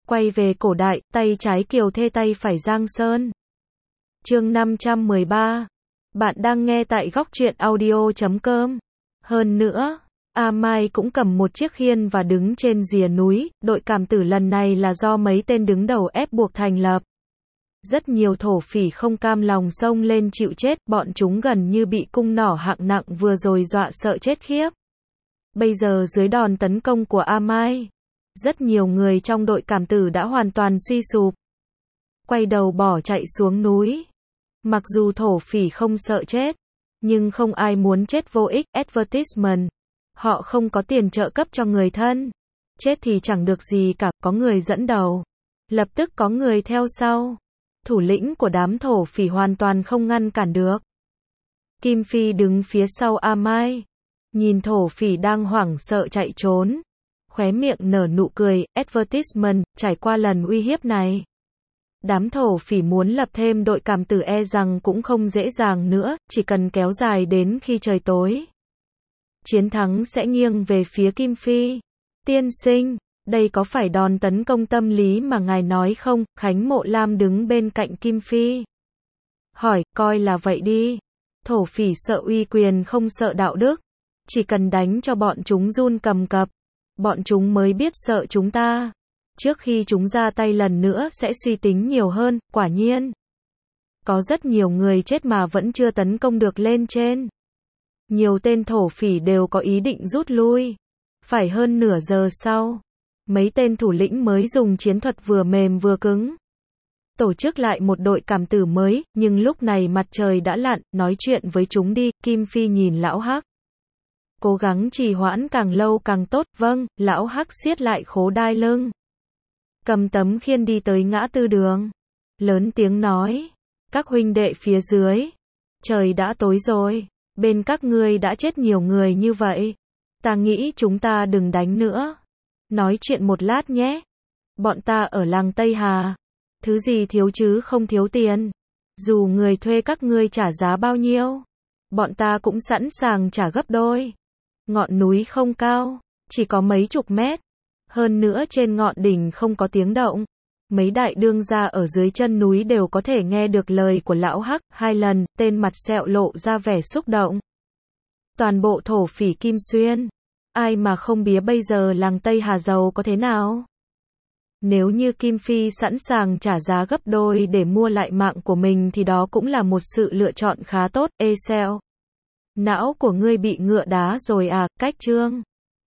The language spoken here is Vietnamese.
Quay về cổ đại, tay trái Kiều Thê tay phải Giang Sơn. Chương 513. Bạn đang nghe tại góc truyện audio.com. Hơn nữa, A Mai cũng cầm một chiếc khiên và đứng trên rìa núi, đội cảm tử lần này là do mấy tên đứng đầu ép buộc thành lập. Rất nhiều thổ phỉ không cam lòng xông lên chịu chết, bọn chúng gần như bị cung nỏ hạng nặng vừa rồi dọa sợ chết khiếp. Bây giờ dưới đòn tấn công của A Mai, rất nhiều người trong đội cảm tử đã hoàn toàn suy sụp. Quay đầu bỏ chạy xuống núi. Mặc dù thổ phỉ không sợ chết, nhưng không ai muốn chết vô ích. Advertisement. Họ không có tiền trợ cấp cho người thân. Chết thì chẳng được gì cả, có người dẫn đầu. Lập tức có người theo sau. Thủ lĩnh của đám thổ phỉ hoàn toàn không ngăn cản được. Kim Phi đứng phía sau A Mai. Nhìn thổ phỉ đang hoảng sợ chạy trốn. Khóe miệng nở nụ cười. Advertisement, trải qua lần uy hiếp này, đám thổ phỉ muốn lập thêm đội cảm tử e rằng cũng không dễ dàng nữa, chỉ cần kéo dài đến khi trời tối. Chiến thắng sẽ nghiêng về phía Kim Phi. Tiên sinh, đây có phải đòn tấn công tâm lý mà ngài nói không? Khánh Mộ Lam đứng bên cạnh Kim Phi. Hỏi, coi là vậy đi. Thổ phỉ sợ uy quyền không sợ đạo đức. Chỉ cần đánh cho bọn chúng run cầm cập, bọn chúng mới biết sợ chúng ta. Trước khi chúng ra tay lần nữa sẽ suy tính nhiều hơn. Quả nhiên, có rất nhiều người chết mà vẫn chưa tấn công được lên trên. Nhiều tên thổ phỉ đều có ý định rút lui. Phải hơn nửa giờ sau, mấy tên thủ lĩnh mới dùng chiến thuật vừa mềm vừa cứng tổ chức lại một đội cảm tử mới, nhưng lúc này mặt trời đã lặn. Nói chuyện với chúng đi. Kim Phi nhìn lão Hắc. Cố gắng trì hoãn càng lâu càng tốt. Vâng. Lão Hắc siết lại khố đai lưng, cầm tấm khiên đi tới ngã tư đường, lớn tiếng nói, các huynh đệ phía dưới, trời đã tối rồi, bên các ngươi đã chết nhiều người như vậy, ta nghĩ chúng ta đừng đánh nữa, nói chuyện một lát nhé. Bọn ta ở làng Tây Hà, thứ gì thiếu chứ không thiếu tiền, dù người thuê các ngươi trả giá bao nhiêu, bọn ta cũng sẵn sàng trả gấp đôi. Ngọn núi không cao, chỉ có mấy chục mét. Hơn nữa trên ngọn đỉnh không có tiếng động. Mấy đại đương gia ở dưới chân núi đều có thể nghe được lời của lão Hắc. 2 lần, tên mặt sẹo lộ ra vẻ xúc động. Toàn bộ thổ phỉ Kim Xuyên, ai mà không biết bây giờ làng Tây Hà giàu có thế nào. Nếu như Kim Phi sẵn sàng trả giá gấp đôi để mua lại mạng của mình thì đó cũng là một sự lựa chọn khá tốt. Ê xeo, não của ngươi bị ngựa đá rồi à? Cách chương